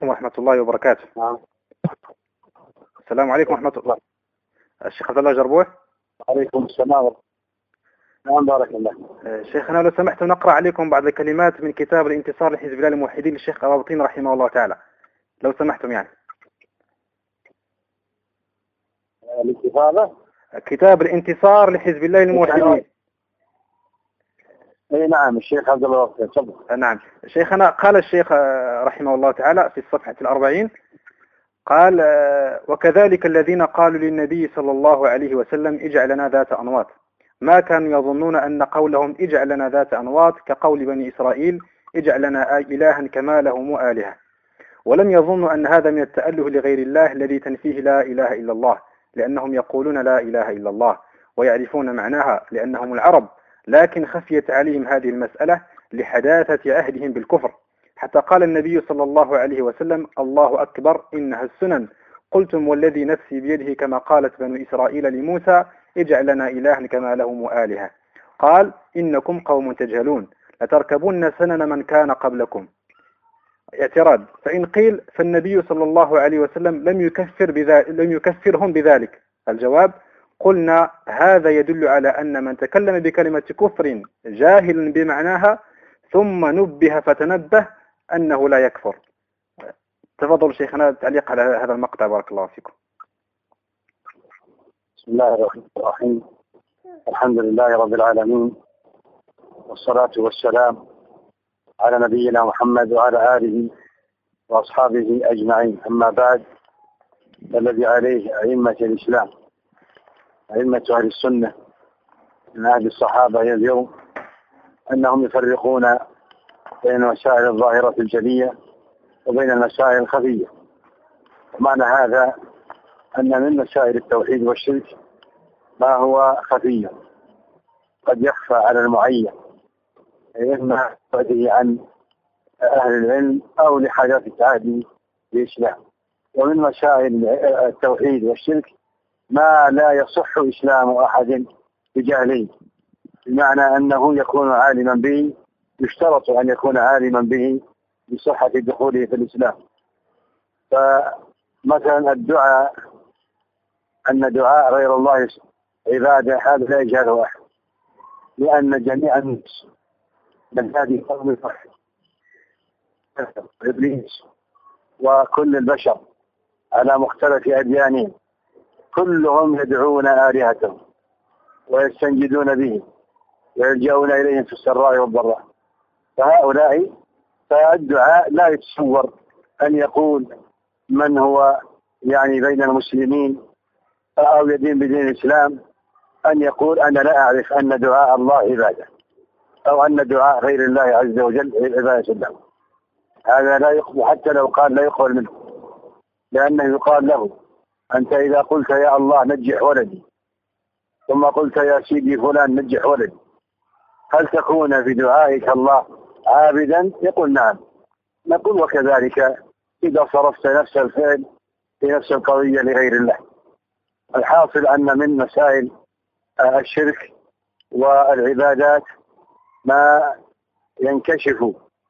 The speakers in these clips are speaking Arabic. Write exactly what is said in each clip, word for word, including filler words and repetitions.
ورحمة الله وبركاته. نعم. السلام عليكم ورحمة الله. الشيخ عبد الله جربوع. وعليكم السلام. نعم بارك الله. شيخنا لو سمحت نقرأ عليكم بعض الكلمات من كتاب الانتصار لحزب الله الموحدين للشيخ أبا رحمه الله تعالى، لو سمحتم يعني. الاستفادة. كتاب الانتصار لحزب الله الموحدين. اي نعم الشيخ عبد الله تفضل. نعم شيخنا، قال الشيخ رحمه الله تعالى في الصفحة الأربعين، قال: وكذلك الذين قالوا للنبي صلى الله عليه وسلم اجعل لنا ذات أنواط، ما كانوا يظنون أن قولهم اجعل لنا ذات أنواط كقول بني إسرائيل اجعل لنا إلها كما لهم آلهة، ولم يظنوا أن هذا من التأله لغير الله الذي تنفيه لا إله إلا الله، لأنهم يقولون لا إله إلا الله ويعرفون معناها لأنهم العرب، لكن خفيت عليهم هذه المسألة لحداثة عهدهم بالكفر، حتى قال النبي صلى الله عليه وسلم: الله أكبر إنها السنن، قلتم والذي نفسي بيده كما قالت بنو إسرائيل لموسى اجعل لنا إلها كما لهم آلهة، قال: إنكم قوم تجهلون لتركبن سنن من كان قبلكم. اعتراض: فإن قيل فالنبي صلى الله عليه وسلم لم يكفر بذلك لم يكفرهم بذلك. الجواب: قلنا هذا يدل على أن من تكلم بكلمة كفر جاهلا بمعناها ثم نبه فتنبه أنه لا يكفر. تفضل شيخنا تعليق على هذا المقطع، بارك الله فيكم. بسم الله الرحمن الرحيم. الحمد لله رب العالمين، والصلاة والسلام على نبينا محمد وعلى آله وأصحابه أجمعين، أما بعد، الذي عليه أئمة الإسلام أئمة أهل السنة من أهل الصحابة إلى اليوم أنهم يفرقون بين المسائل الظاهرة الجلية وبين المسائل الخفية. ومعنى هذا أن من مسائل التوحيد والشرك ما هو خفي قد يخفى على المعين، إما بعده عن أهل العلم أو لحاجات التعادي بالإسلام. ومن مسائل التوحيد والشرك ما لا يصح إسلام أحد بجهله، بمعنى أنه يكون عالما به، يشترط أن يكون عالما به بصحة دخوله في الإسلام. فمثلا الدعاء، أن دعاء غير الله عبادة، هذا لا يجهله أحد، لأن جميع الناس من هذه قوم الفحش إبليس وكل البشر على مختلف أديانهم كلهم يدعون آلهتهم ويستنجدون به ويلجؤون إليهم في السراء والضراء. فهؤلاء فالدعاء لا يتصور أن يقول من هو يعني بين المسلمين أو يدين بدين الإسلام أن يقول أنا لا أعرف أن دعاء الله عبادة، أو أن دعاء غير الله عز وجل عبادة الله. هذا لا يقبل، حتى لو قال لا يقبل منه، لأنه يقال له أنت إذا قلت يا الله نجح ولدي ثم قلت يا سيدي فلان نجح ولدي، هل تكون في دعائك الله عابدا؟ يقول نعم. نقول وكذلك إذا صرفت نفس الفعل في نفس القضية لغير الله. الحاصل أن من مسائل الشرك والعبادات ما ينكشف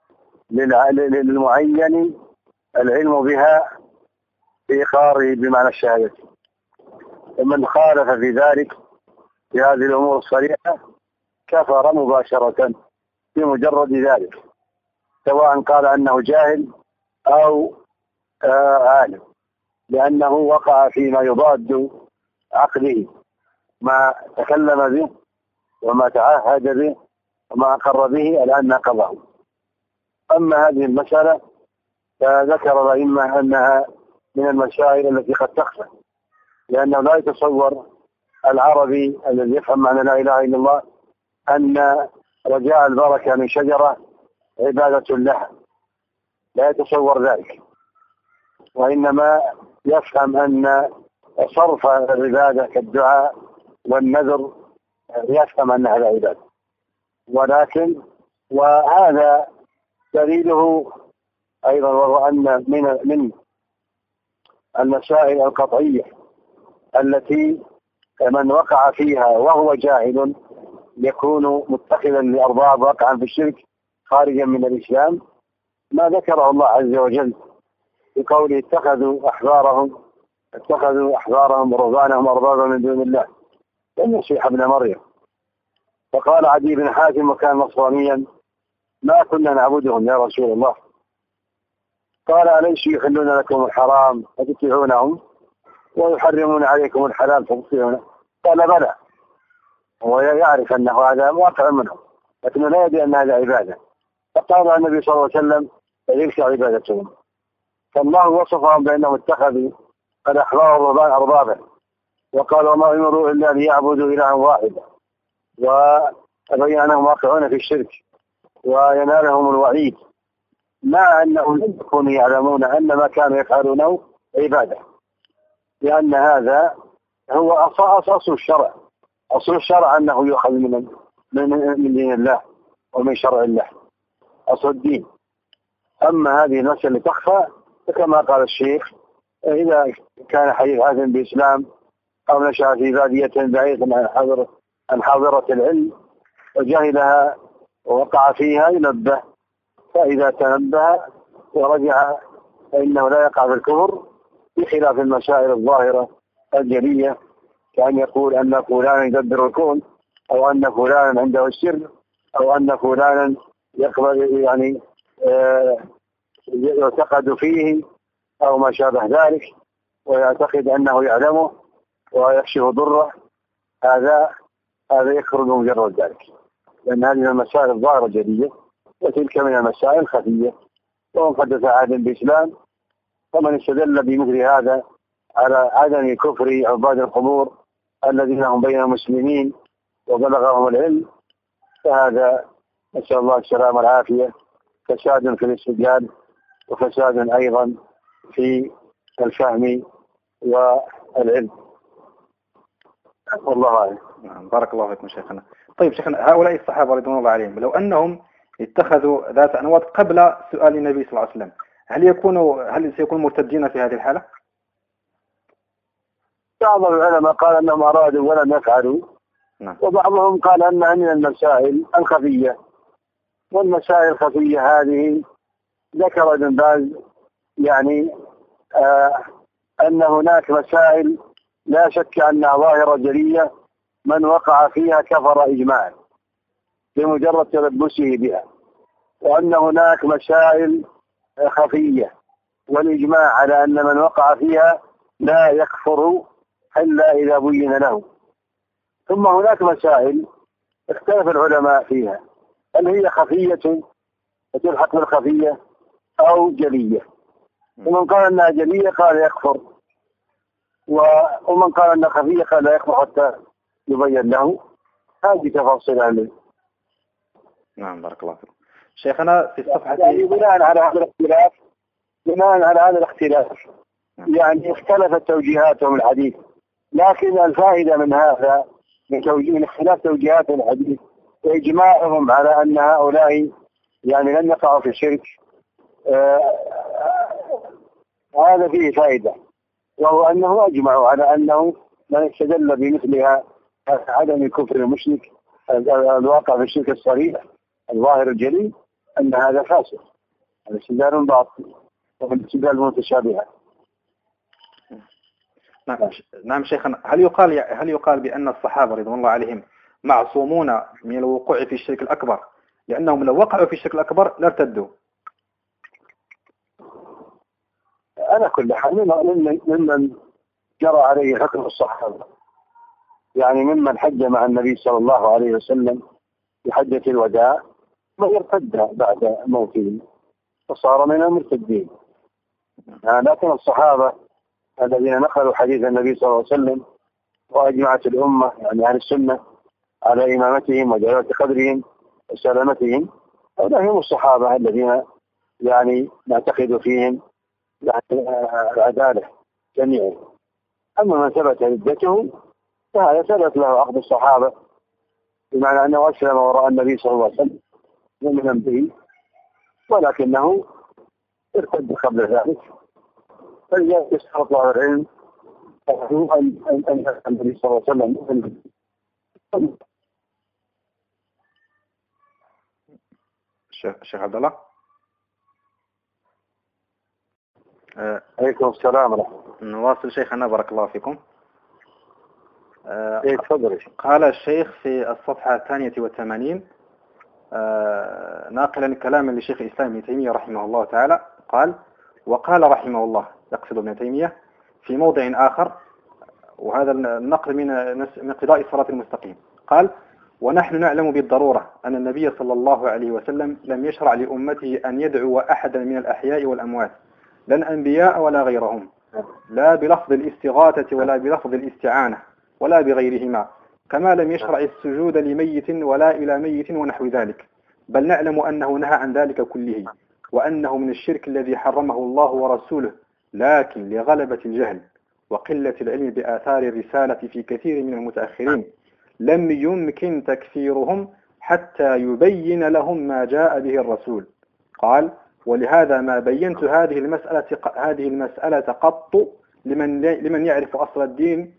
للمعين العلم بها بإقراره بمعنى الشهادة، ومن خالف في ذلك في هذه الأمور الصريحة كفر مباشرة بمجرد ذلك، سواء قال أنه جاهل أو آه عالم، لأنه وقع فيما يضاد عقله، ما تكلم به وما تعهد به وما أقر به الآن ناقضه. أما هذه المسألة فذكر الأئمة أنها من المسائل التي قد تخفى، لأنه لا يتصور العربي الذي يفهم معنى لا إله إلا الله أن رجاء البركة من شجرة عبادة لها، لا يتصور ذلك، وإنما يفهم أن صرف العبادة كالدعاء والنذر يفهم أنها لا عبادة. ولكن وهذا دليله أيضا، وهو أن من من المسائل القطعية التي من وقع فيها وهو جاهل يكون متخذا لأرباب وقعا في الشرك خارجا من الإسلام، ما ذكره الله عز وجل بقوله اتخذوا أحبارهم اتخذوا أحبارهم ورهبانهم أربابا من دون الله والمسيح ابن مريم. فقال عدي بن حاتم وكان نصرانيا ما كنا نعبدهم يا رسول الله. قال أليسوا يحلون لكم الحرام فتطيعونهم ويحرمون عليكم الحلال فتطيعونه؟ قال بلى. هو يعرف أنه هذا واقع منهم لكنه لا يدري أن هذا عبادة. فقال النبي صلى الله عليه وسلم تلك عبادتهم. فالله وصفهم بأنهم اتخذوا الأحبار والرهبان أربابا وقال وما أمروا إلا أن يعبدوا إلها واحدا وبين أنهم واقعون في الشرك وينالهم الوعيد مع أنهم لم يكونوا يعلمون أن ما كانوا يفعلونه عبادة، لأن هذا هو أصل الشرع. أصل الشرع أنه يؤخذ من من دين الله ومن شرع الله، أصل الدين. أما هذه المسألة تخفى فكما قال الشيخ إذا كان حديث عهد بإسلام أو نشأ في بادية بعيدة عن حاضرة عن حاضرة العلم وجهلها ووقع فيها ينبه، فإذا تنبه ورجع فإنه لا يقع في الكفر، بخلاف المسائل الظاهرة الجلية كأن يقول أن فلانا يدبر الكون أو أن فلانا عنده السر أو أن فلانا يقبل يعني آه يعتقد فيه أو ما شابه ذلك ويعتقد أنه يعلمه ويكشف ضره. هذا هذا يخرج مجرد ذلك، لأن هذه المسائل الظاهرة الجلية وتلك من المسائل الخفية. ومن حدث عهد بإسلام فمن استدل بمثل هذا على عدم كفر عباد القبور الذين هم بين المسلمين وبلغهم العلم فهذا نسأل الله السلامة والعافية فساد في الاستدلال وفساد أيضا في الفهم والعلم. والله أعلم. نعم بارك الله فيكم شيخنا. طيب شيخنا، هؤلاء الصحابة رضوان الله عليهم لو أنهم اتخذوا ذات أنواط قبل سؤال النبي صلى الله عليه وسلم هل يكونوا هل سيكونوا مرتدين في هذه الحالة؟ بعض العلماء قال أنهم أرادوا ولم يفعلوا، نعم. وبعضهم قال أنها من المسائل الخفية، والمسائل الخفية هذه ذكر ابن باز يعني آه أن هناك مسائل لا شك أنها ظاهرة جلية من وقع فيها كفر إجماعا بمجرد تلبسه بها، وأن هناك مسائل خفية والإجماع على أن من وقع فيها لا يكفر إلا إذا بين له. ثم هناك مسائل اختلف العلماء فيها هل هي خفية وتلحق بالخفية أو جلية، ومن قال أنها جلية قال يكفر، ومن قال أنها خفية قال لا يكفر حتى يبين له. هذه تفاصيل عليه. نعم بارك الله فيكم شيخنا. في الصفحة يعني بناء على هذا الاختلاف بناء على هذا الاختلاف يعني اختلفت توجيهاتهم الحديث، لكن الفائدة من هذا من, من اختلاف توجيهات الحديث وإجماعهم على أن هؤلاء يعني لم يقعوا في الشرك آه هذا فيه فائدة، وهو أنه أجمعوا على أنه من استدل بمثلها عدم كفر المشرك الواقع في الشرك الصريح الظاهر الجلي أن هذا فاسد، هذا استدلال باطل والاستدلال متشابهة. نعم نعم شيخنا، هل يقال هل يقال بأن الصحابة رضوان الله عليهم معصومون من الوقوع في الشرك الأكبر لأنهم لو وقعوا في الشرك الأكبر لارتدوا؟ على كل حال ممن ممن جرى عليه حكم الصحابة، يعني ممن حج مع النبي صلى الله عليه وسلم في حجة الوداع ما يرتد بعد موته فصار من المرتدين. يعني لكن الصحابة الذين نقلوا حديث النبي صلى الله عليه وسلم وأجمعت الأمة يعني أهل السنة على إمامتهم وجلالة قدرهم وسلامتهم، هؤلاء هم الصحابة الذين يعني نعتقد فيهم يعني العدالة جميعا. أما من ثبت ردته فهذا ثبت له أخذ الصحابة بمعنى أنه أسلم وراء النبي صلى الله عليه وسلم مؤمنا به، ولكنه ارتد قبل ذلك. فلذلك يشترط له العلم أن أن النبي صلى الله عليه وسلم. الشيخ عبد الله آه، عليكم السلام ورحمة الله. نواصل شيخنا بارك الله فيكم. آه، إيه تفضل. قال الشيخ في الصفحة الثانية والثمانين آه، ناقلا كلاما لشيخ الإسلام ابن تيمية رحمه الله تعالى قال: وقال رحمه الله، يقصد ابن تيمية، في موضع آخر، وهذا النقل من من قضاء الصراط المستقيم، قال: ونحن نعلم بالضرورة أن النبي صلى الله عليه وسلم لم يشرع لأمته أن يدعو أحدا من الأحياء والأموات، لا الأنبياء ولا غيرهم، لا بلفظ الاستغاثة ولا بلفظ الاستعانة ولا بغيرهما، كما لم يشرع السجود لميت ولا إلى ميت ونحو ذلك، بل نعلم أنه نهى عن ذلك كله، وأنه من الشرك الذي حرمه الله ورسوله، لكن لغلبة الجهل وقلة العلم بآثار الرسالة في كثير من المتأخرين لم يمكن تكفيرهم حتى يبين لهم ما جاء به الرسول. قال: ولهذا ما بينت هذه المسألة هذه المسألة قط لمن لمن يعرف أصل الدين،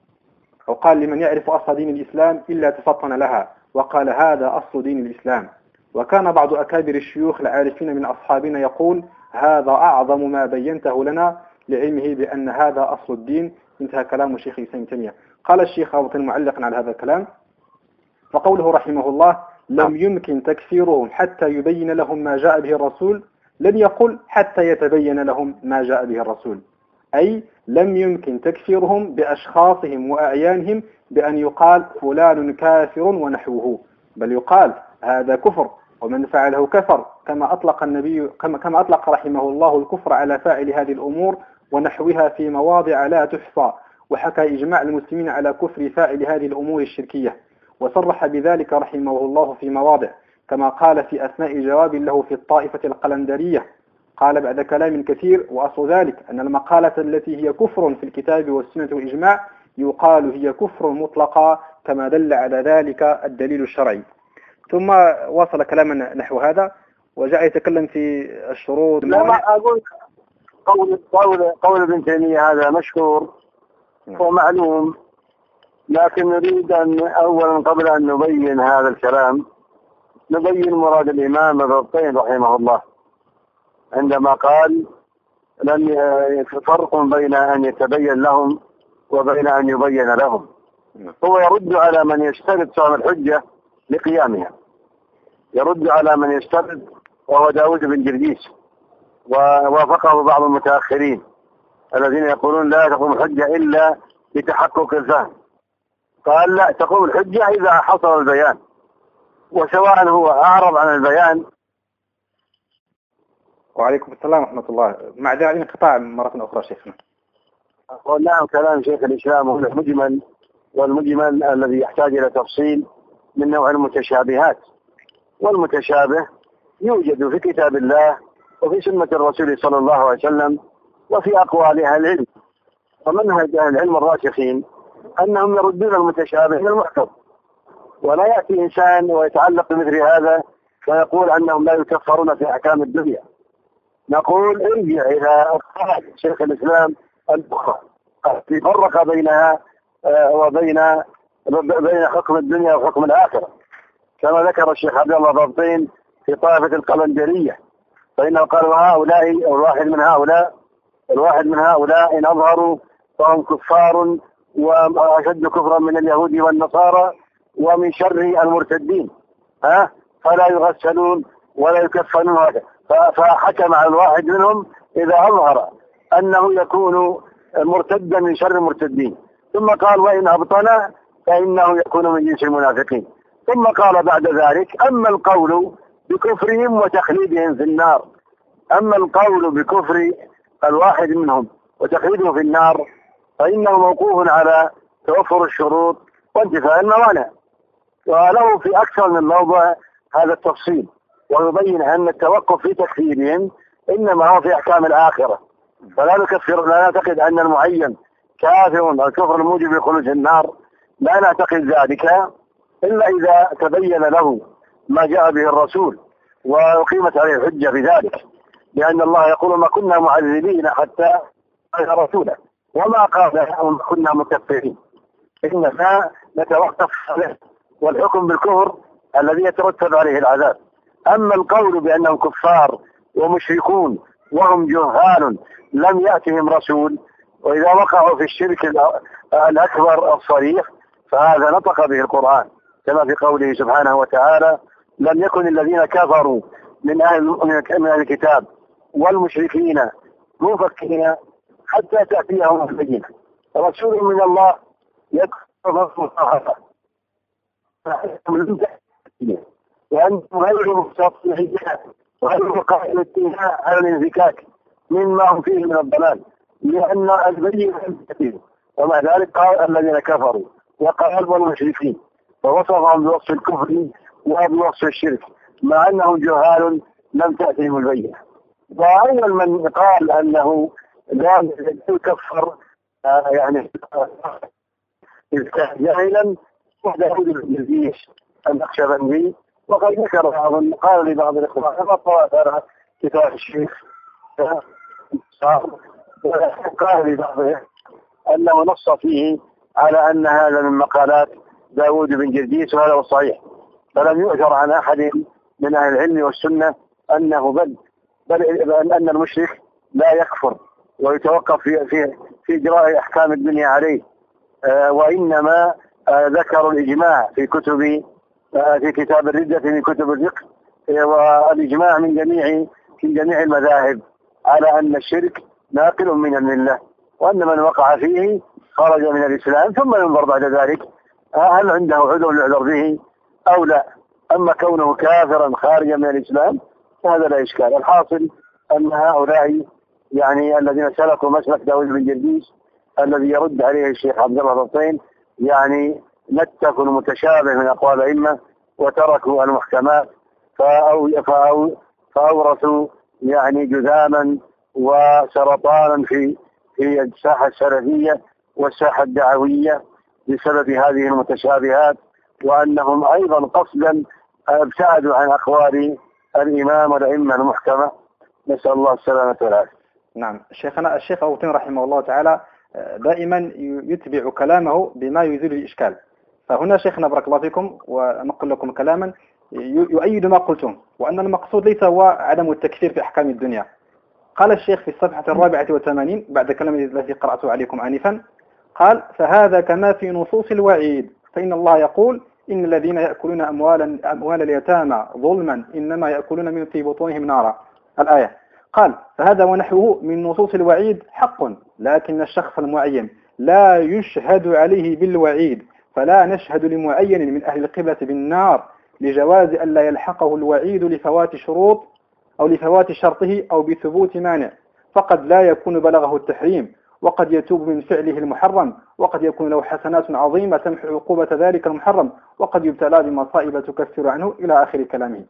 أو قال لمن يعرف أصل دين الإسلام إلا تفطن لها، وقال: هذا أصل دين الإسلام. وكان بعض أكابر الشيوخ العارفين من أصحابنا يقول: هذا أعظم ما بينته لنا، لعلمه بأن هذا أصل الدين. انتهى كلام الشيخ ابن تيمية. قال الشيخ أبو معلقا على هذا الكلام: فقوله رحمه الله لم يمكن تكفيرهم حتى يبين لهم ما جاء به الرسول، لم يقل حتى يتبين لهم ما جاء به الرسول، أي لم يمكن تكفيرهم بأشخاصهم وأعيانهم بأن يقال فلان كافر ونحوه، بل يقال هذا كفر ومن فعله كفر، كما أطلق النبي كما كما أطلق رحمه الله الكفر على فاعل هذه الأمور ونحوها في مواضع لا تحصى، وحكى إجماع المسلمين على كفر فاعل هذه الأمور الشركية، وصرح بذلك رحمه الله في مواضع، كما قال في أثناء جواب له في الطائفة القلندرية، قال بعد كلام كثير: وأصل ذلك أن المقالة التي هي كفر في الكتاب والسنة والإجماع يقال هي كفر مطلقا، كما دل على ذلك الدليل الشرعي. ثم واصل كلاما نحو هذا وجاء يتكلم في الشروط. لا ما أقول قول قول قول ابن تيمية هذا مشهور ومعلوم، لكن نريد أن أولا قبل أن نبين هذا الكلام نبين مراد الإمام الربطين رحمه الله عندما قال: لم فرق بين أن يتبين لهم وبين أن يبين لهم. هو يرد على من يشترط صوم الحجة لقيامها، يرد على من يشترط، وهو داود بن جرجيس، ووافقه بعض المتأخرين الذين يقولون لا تقوم الحجة إلا بتحقق الفهم. قال: لا، تقوم الحجة إذا حصل البيان، وسواء هو أعرض عن البيان. وعليكم السلام ورحمة الله. مع ذلك انقطاع مرة أخرى شيخنا. نعم، كلام شيخ الإسلام هو المجمل، والمجمل الذي يحتاج إلى تفصيل من نوع المتشابهات، والمتشابه يوجد في كتاب الله وفي سنة الرسول صلى الله عليه وسلم وفي أقوال أهل العلم. ومنهج أهل العلم الراسخين أنهم يردون المتشابه إلى المحكم، ولا يأتي إنسان ويتعلق بمثل هذا فيقول أنهم لا يكفرون في أحكام الدنيا. نقول ارجع إلى شيخ الإسلام الأخرى التي فرق بينها وبين بين حكم الدنيا وحكم الآخرة، كما ذكر الشيخ عبد الله الربطين في طائفة القلندرية، فإنه قال: وهؤلاء الواحد من هؤلاء الواحد من هؤلاء إن أظهروا فهم كفار وأشد كفرا من اليهود والنصارى ومن شر المرتدين، ها فلا يغسلون ولا يكفنون. هذا فحكم على الواحد منهم إذا أظهر أنه يكون مرتدا من شر المرتدين، ثم قال: وإن أبطن فإنه يكون من جنس المنافقين. ثم قال بعد ذلك: أما القول بكفرهم وتخليدهم في النار أما القول بكفر الواحد منهم وتخليده في النار فإنه موقوف على توفر الشروط وانتفاء الموانع. وله في أكثر من موضع هذا التفصيل، ويبين أن التوقف في تكفيرهم إنما هو في أحكام الآخرة، فلا نكفر، لا نعتقد أن المعين كافر الكفر الموجب لخلود النار، لا نعتقد ذلك إلا إذا تبين له ما جاء به الرسول وأقيمت عليه الحجة بذلك، لأن الله يقول: ما كنا معذبين حتى نبعث رسولا وما قال وما كنا مكفرين، إنما نتوقف عليه، والحكم بالكفر الذي يترتب عليه العذاب. أما القول بأنهم كفار ومشركون وهم جهال لم يأتهم رسول، وإذا وقعوا في الشرك الأكبر الصريح فهذا نطق به القرآن كما في قوله سبحانه وتعالى: لم يكن الذين كفروا من أهل من أهل الكتاب والمشركين منفكين حتى تأتيهم البينة. رسول من الله يكفر مصاحبة وأنتم غير مستطيعين وغير قائل الاتهاء على الانفكاك مما هم فيه من الضلال، لأن البينة كثير. ومع ذلك قال الذين كفروا وقال المشركين ووصفهم بوصف الكفر وبوصف الشرك مع أنهم جهال لم تأتهم البينة. وأول من قال أنه لا يكفر آه يعني جاهلا داود بن الجيش النقشبندي، وقد ذكر بعض قال لبعض الإخوان ما طلع كتاب الشيخ قال لبعضهم أنه نص فيه على أن هذا من مقالات داود بن جرديس، وهذا هو الصحيح. فلم يؤثر عن أحد من أهل العلم والسنة أنه بل بل أن المشرك لا يكفر ويتوقف في في في إجراء أحكام الدنيا عليه، آه وإنما آه ذكروا الإجماع في كتب آه في كتاب الردة من كتب الفقه، آه والإجماع من جميع في جميع المذاهب على أن الشرك ناقل من الملة، وأن من وقع فيه خرج من الإسلام، ثم ينظر بعد ذلك هل عنده عذر يعذر به أو لا. أما كونه كافرا خارجا من الإسلام فهذا لا إشكال. الحاصل أن هؤلاء يعني الذين سلكوا مسلك داود بن جرديس الذي يرد عليه الشيخ عبد الله الطين يعني نتفوا المتشابه من أقوال الأئمة وتركوا المحكمات فأو فأو فأورثوا يعني جذاما وسرطانا في في الساحة السلفية والساحة الدعوية بسبب هذه المتشابهات، وأنهم أيضا قصدا ابتعدوا عن أقوال الإمام والأئمة المحكمة. نسأل الله السلامة والعافية. نعم شيخنا الشيخ أبو طين رحمه الله تعالى دائما يتبع كلامه بما يزيل الإشكال. فهنا شيخنا بارك الله فيكم ونقول لكم كلاما يؤيد ما قلتم، وأن المقصود ليس هو عدم التكفير في أحكام الدنيا. قال الشيخ في الصفحة الرابعة والثمانين بعد كلام الذي قرأته عليكم آنفا، قال: فهذا كما في نصوص الوعيد، فإن الله يقول: إن الذين يأكلون أموال أموال اليتامى ظلما إنما يأكلون من في بطونهم نارا. الآية. قال: فهذا ونحوه من نصوص الوعيد حق، لكن الشخص المعين لا يشهد عليه بالوعيد، فلا نشهد لمعين من أهل القبلة بالنار لجواز أن لا يلحقه الوعيد لفوات شروط أو لفوات شرطه أو بثبوت مانع، فقد لا يكون بلغه التحريم، وقد يتوب من فعله المحرم، وقد يكون له حسنات عظيمة تمحو عقوبة ذلك المحرم، وقد يبتلى بمصائب تكفر عنه إلى آخر كلامه.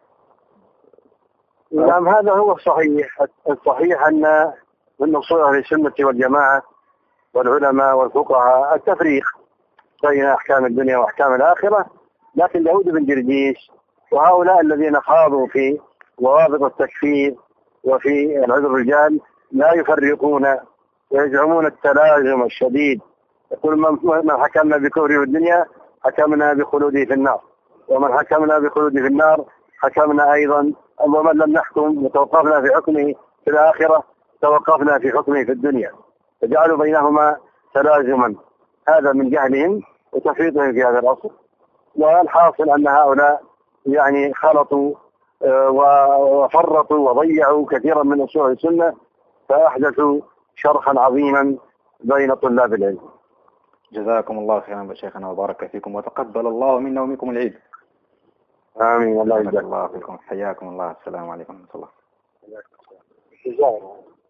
نعم هذا هو الصحيح. الصحيح أن من أصول أهل السنة والجماعة والعلماء والفقهاء التفريق بين أحكام الدنيا وأحكام الآخرة، لكن داود بن جرديس وهؤلاء الذين خاضوا في ضوابط التكفير وفي العذر الرجال لا يفرقون ويزعمون التلازم الشديد. يقول من حكمنا بكفره في الدنيا حكمنا بخلوده في النار، ومن حكمنا بخلوده في النار حكمنا أيضا، ومن لم نحكم وتوقفنا في حكمه في الآخرة توقفنا في حكمه في الدنيا، فجعلوا بينهما تلازما. هذا من جهلهم وتفريطهم في هذا الأصل. والحاصل أن هؤلاء يعني خلطوا وفرطوا وضيعوا كثيرا من أصول السنة، فأحدثوا شرخا عظيما بين طلاب العلم. جزاكم الله خيرا شيخنا وبارك فيكم، وتقبل الله منا ومنكم العيد. آمين. الله يجزاك الله فيكم. حياكم الله. السلام عليكم ورحمة الله.